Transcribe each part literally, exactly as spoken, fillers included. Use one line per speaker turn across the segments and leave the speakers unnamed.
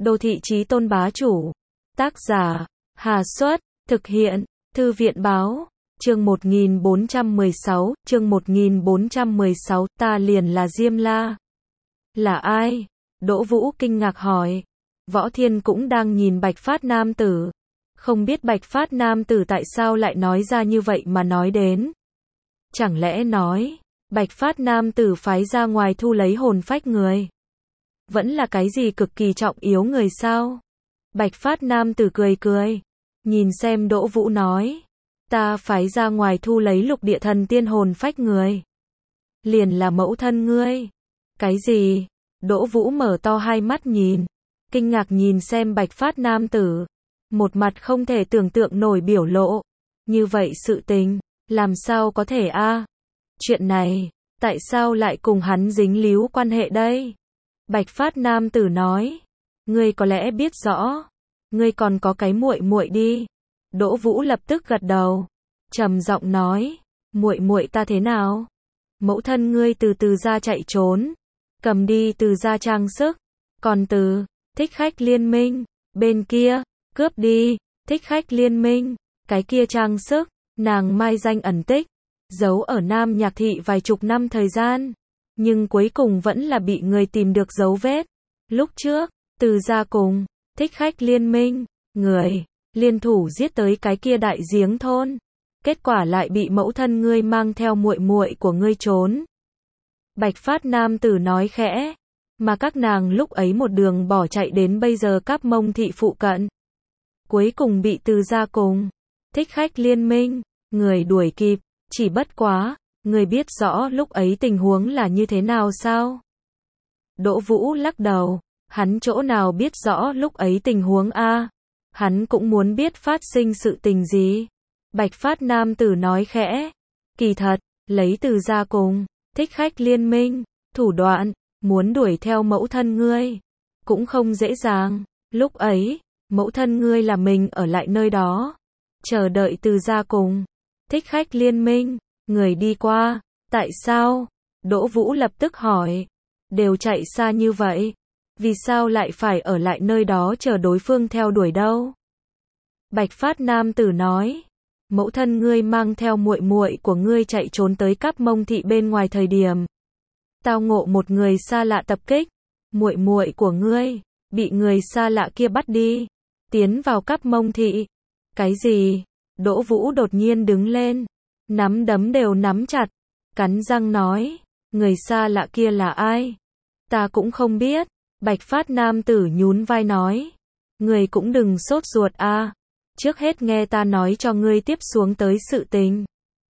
Đô thị chí tôn bá chủ. Tác giả, Hà Xuất, thực hiện, Thư viện báo. Chương một nghìn bốn trăm mười sáu, chương một nghìn bốn trăm mười sáu, ta liền là Diêm La. Là ai? Đỗ Vũ kinh ngạc hỏi. Võ Thiên cũng đang nhìn Bạch Phát nam tử. Không biết Bạch Phát nam tử tại sao lại nói ra như vậy mà nói đến. Chẳng lẽ nói, Bạch Phát nam tử phái ra ngoài thu lấy hồn phách người. Vẫn là cái gì cực kỳ trọng yếu người sao? Bạch Phát nam tử cười cười. Nhìn xem Đỗ Vũ nói. Ta phái ra ngoài thu lấy lục địa thần tiên hồn phách người. Liền là mẫu thân ngươi. Cái gì? Đỗ Vũ mở to hai mắt nhìn. Kinh ngạc nhìn xem Bạch Phát nam tử. Một mặt không thể tưởng tượng nổi biểu lộ. Như vậy sự tình, làm sao có thể a? Chuyện này, tại sao lại cùng hắn dính líu quan hệ đây? Bạch Phát nam tử nói. Ngươi có lẽ biết rõ. Ngươi còn có cái muội muội đi. Đỗ Vũ lập tức gật đầu. Trầm giọng nói. Muội muội ta thế nào? Mẫu thân ngươi từ từ ra chạy trốn. Cầm đi từ ra trang sức. Còn từ, thích khách liên minh, bên kia, cướp đi, thích khách liên minh, cái kia trang sức, nàng mai danh ẩn tích, giấu ở Nam Nhạc Thị vài chục năm thời gian. Nhưng cuối cùng vẫn là bị người tìm được dấu vết. Lúc trước, từ ra cùng, thích khách liên minh, người, liên thủ giết tới cái kia đại giếng thôn. Kết quả lại bị mẫu thân ngươi mang theo muội muội của ngươi trốn. Bạch Phát nam tử nói khẽ. Mà các nàng lúc ấy một đường bỏ chạy đến bây giờ Cáp Mông Thị phụ cận. Cuối cùng bị từ ra cùng, thích khách liên minh, người đuổi kịp. Chỉ bất quá, người biết rõ lúc ấy tình huống là như thế nào sao? Đỗ Vũ lắc đầu. Hắn chỗ nào biết rõ lúc ấy tình huống a? Hắn cũng muốn biết phát sinh sự tình gì. Bạch Phát nam tử nói khẽ. Kỳ thật, lấy từ ra cùng, thích khách liên minh, thủ đoạn, muốn đuổi theo mẫu thân ngươi. Cũng không dễ dàng. Lúc ấy, mẫu thân ngươi là mình ở lại nơi đó. Chờ đợi từ ra cùng, thích khách liên minh, người đi qua. Tại sao? Đỗ Vũ lập tức hỏi. Đều chạy xa như vậy. Vì sao lại phải ở lại nơi đó chờ đối phương theo đuổi đâu? Bạch Phát nam tử nói. Mẫu thân ngươi mang theo muội muội của ngươi chạy trốn tới Cáp Mông Thị bên ngoài thời điểm. Tao ngộ một người xa lạ tập kích. Muội muội của ngươi, bị người xa lạ kia bắt đi. Tiến vào Cáp Mông Thị. Cái gì? Đỗ Vũ đột nhiên đứng lên. Nắm đấm đều nắm chặt. Cắn răng nói. Người xa lạ kia là ai? Ta cũng không biết. Bạch Phát nam tử nhún vai nói. Người cũng đừng sốt ruột a. Trước hết nghe ta nói cho ngươi tiếp xuống tới sự tình.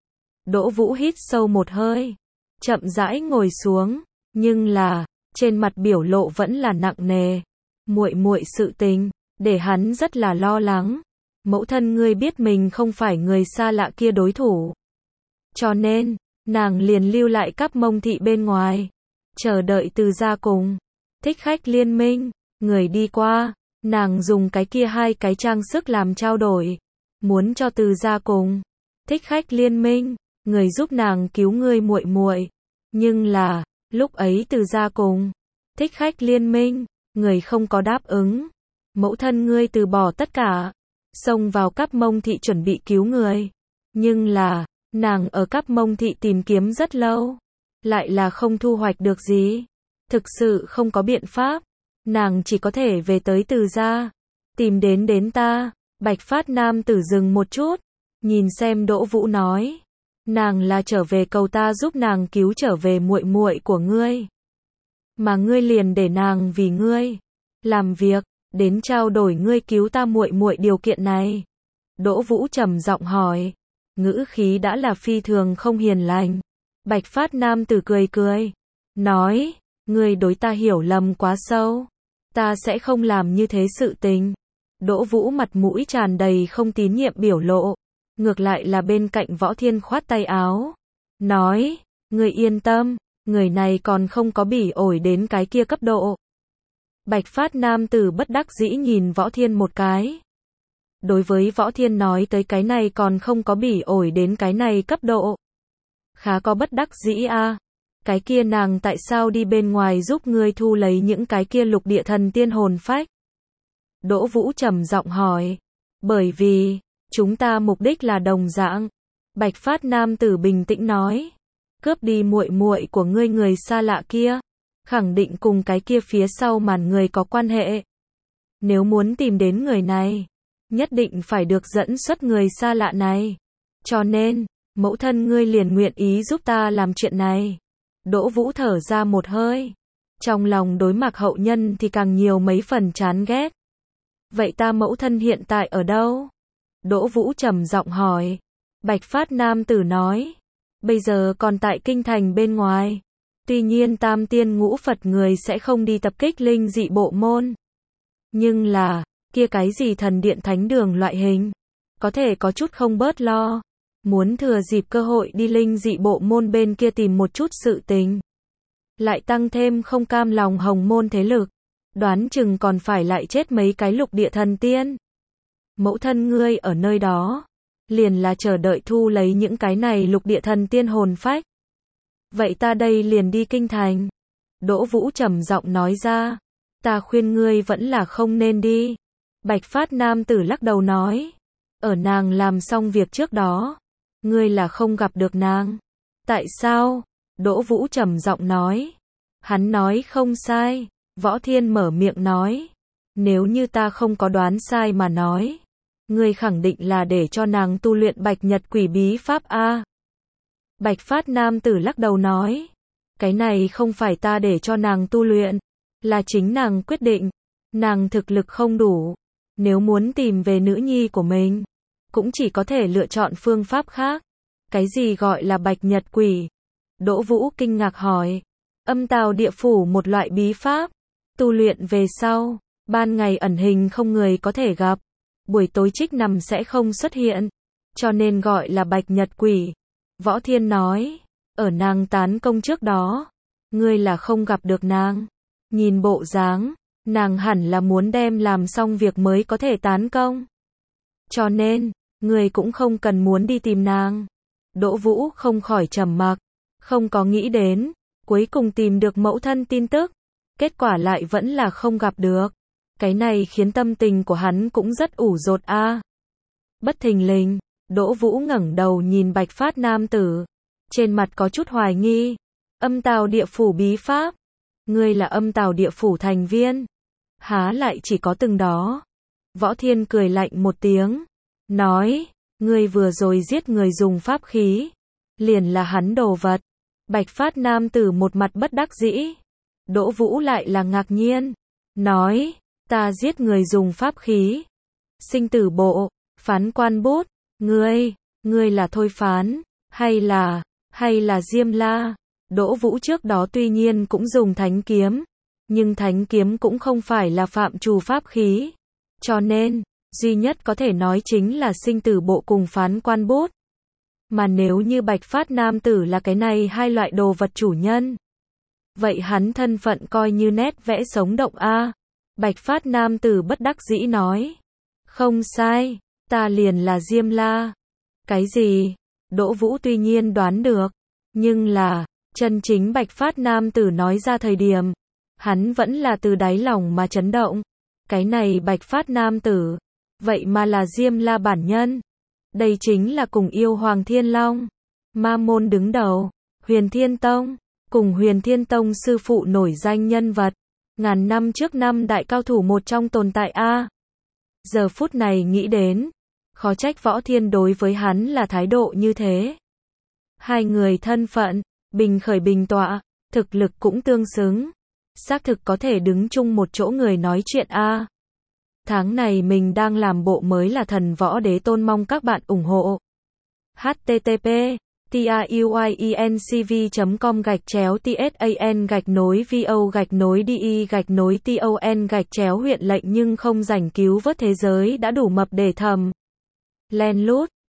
Đỗ Vũ hít sâu một hơi. Chậm rãi ngồi xuống. Nhưng là, trên mặt biểu lộ vẫn là nặng nề. Muội muội sự tình, để hắn rất là lo lắng. Mẫu thân ngươi biết mình không phải người xa lạ kia đối thủ. Cho nên, nàng liền lưu lại Cáp Mông Thị bên ngoài. Chờ đợi từ ra cùng. Thích khách liên minh, người đi qua. Nàng dùng cái kia hai cái trang sức làm trao đổi. Muốn cho từ ra cùng. Thích khách liên minh, người giúp nàng cứu ngươi muội muội. Nhưng là, lúc ấy từ ra cùng. Thích khách liên minh, người không có đáp ứng. Mẫu thân ngươi từ bỏ tất cả. Xông vào Cáp Mông Thị chuẩn bị cứu người. Nhưng là, nàng ở Cáp Mông Thị tìm kiếm rất lâu. Lại là không thu hoạch được gì. Thực sự không có biện pháp. Nàng chỉ có thể về tới từ gia. Tìm đến đến ta. Bạch Phát nam tử dừng một chút. Nhìn xem Đỗ Vũ nói. Nàng là trở về cầu ta giúp nàng cứu trở về muội muội của ngươi. Mà ngươi liền để nàng vì ngươi làm việc, đến trao đổi ngươi cứu ta muội muội điều kiện này. Đỗ Vũ trầm giọng hỏi. Ngữ khí đã là phi thường không hiền lành. Bạch Phát nam tử cười cười. Nói. Ngươi đối ta hiểu lầm quá sâu. Ta sẽ không làm như thế sự tình. Đỗ Vũ mặt mũi tràn đầy không tín nhiệm biểu lộ. Ngược lại là bên cạnh Võ Thiên khoát tay áo. Nói. Ngươi yên tâm. Người này còn không có bỉ ổi đến cái kia cấp độ. Bạch Phát nam tử bất đắc dĩ nhìn Võ Thiên một cái. Đối với Võ Thiên nói tới cái này còn không có bỉ ổi đến cái này cấp độ. Khá có bất đắc dĩ a. Cái kia nàng tại sao đi bên ngoài giúp ngươi thu lấy những cái kia lục địa thần tiên hồn phách? Đỗ Vũ trầm giọng hỏi. Bởi vì, chúng ta mục đích là đồng dạng. Bạch phát nam tử bình tĩnh nói. Cướp đi muội muội của ngươi người xa lạ kia, khẳng định cùng cái kia phía sau màn người có quan hệ. Nếu muốn tìm đến người này, nhất định phải được dẫn xuất người xa lạ này. Cho nên, mẫu thân ngươi liền nguyện ý giúp ta làm chuyện này. Đỗ Vũ thở ra một hơi. Trong lòng đối Mạc Hậu Nhân thì càng nhiều mấy phần chán ghét. Vậy ta mẫu thân hiện tại ở đâu? Đỗ Vũ trầm giọng hỏi. Bạch phát nam tử nói. Bây giờ còn tại kinh thành bên ngoài. Tuy nhiên tam tiên ngũ Phật người sẽ không đi tập kích linh dị bộ môn. Nhưng là, kia cái gì thần điện thánh đường loại hình, có thể có chút không bớt lo. Muốn thừa dịp cơ hội đi linh dị bộ môn bên kia tìm một chút sự tình. Lại tăng thêm không cam lòng hồng môn thế lực. Đoán chừng còn phải lại chết mấy cái lục địa thần tiên. Mẫu thân ngươi ở nơi đó, liền là chờ đợi thu lấy những cái này lục địa thần tiên hồn phách. Vậy ta đây liền đi kinh thành. Đỗ Vũ trầm giọng nói ra. Ta khuyên ngươi vẫn là không nên đi. Bạch phát nam tử lắc đầu nói. Ở nàng làm xong việc trước đó, ngươi là không gặp được nàng. Tại sao? Đỗ Vũ trầm giọng nói. Hắn nói không sai. Võ Thiên mở miệng nói. Nếu như ta không có đoán sai mà nói, ngươi khẳng định là để cho nàng tu luyện bạch nhật quỷ bí pháp A. Bạch phát nam tử lắc đầu nói. Cái này không phải ta để cho nàng tu luyện, là chính nàng quyết định. Nàng thực lực không đủ. Nếu muốn tìm về nữ nhi của mình, cũng chỉ có thể lựa chọn phương pháp khác. Cái gì gọi là bạch nhật quỷ? Đỗ Vũ kinh ngạc hỏi. Âm tào địa phủ một loại bí pháp. Tu luyện về sau, ban ngày ẩn hình không người có thể gặp. Buổi tối trích nằm sẽ không xuất hiện. Cho nên gọi là bạch nhật quỷ. Võ Thiên nói. Ở nàng tán công trước đó, ngươi là không gặp được nàng. Nhìn bộ dáng, nàng hẳn là muốn đem làm xong việc mới có thể tán công. Cho nên, ngươi cũng không cần muốn đi tìm nàng. Đỗ Vũ không khỏi trầm mặc, không có nghĩ đến, cuối cùng tìm được mẫu thân tin tức, kết quả lại vẫn là không gặp được. Cái này khiến tâm tình của hắn cũng rất ủ rột a. Bất thình lình, Đỗ Vũ ngẩng đầu nhìn Bạch phát nam tử, trên mặt có chút hoài nghi. Âm tào địa phủ bí pháp? Ngươi là âm tào địa phủ thành viên? Há lại chỉ có từng đó? Võ Thiên cười lạnh một tiếng, nói, ngươi vừa rồi giết người dùng pháp khí, liền là hắn đồ vật. Bạch phát nam tử một mặt bất đắc dĩ. Đỗ Vũ lại là ngạc nhiên, nói, ta giết người dùng pháp khí. Sinh tử bộ, phán quan bút, ngươi, ngươi là thôi phán, hay là, hay là Diêm La? Đỗ Vũ trước đó tuy nhiên cũng dùng thánh kiếm, nhưng thánh kiếm cũng không phải là phạm trù pháp khí. Cho nên, duy nhất có thể nói chính là sinh tử bộ cùng phán quan bút. Mà nếu như Bạch phát nam tử là cái này hai loại đồ vật chủ nhân, vậy hắn thân phận coi như nét vẽ sống động a. Bạch phát nam tử bất đắc dĩ nói. Không sai, ta liền là Diêm La. Cái gì? Đỗ Vũ tuy nhiên đoán được, nhưng là, chân chính Bạch phát nam tử nói ra thời điểm, hắn vẫn là từ đáy lòng mà chấn động. Cái này Bạch phát nam tử, vậy mà là Diêm La bản nhân. Đây chính là cùng yêu Hoàng Thiên Long, ma môn đứng đầu, Huyền Thiên Tông, cùng Huyền Thiên Tông sư phụ nổi danh nhân vật, ngàn năm trước năm đại cao thủ một trong tồn tại a. Giờ phút này nghĩ đến, khó trách Võ Thiên đối với hắn là thái độ như thế. Hai người thân phận, bình khởi bình tọa, thực lực cũng tương xứng, xác thực có thể đứng chung một chỗ người nói chuyện a. Tháng này mình đang làm bộ mới là Thần Võ Đế Tôn, mong các bạn ủng hộ. h t t p truyencv chấm com gạch chéo tsan gạch nối vo gạch nối di gạch nối ton gạch chéo huyện lệnh nhưng không rảnh cứu vớt thế giới đã đủ mập để thầm. Len lút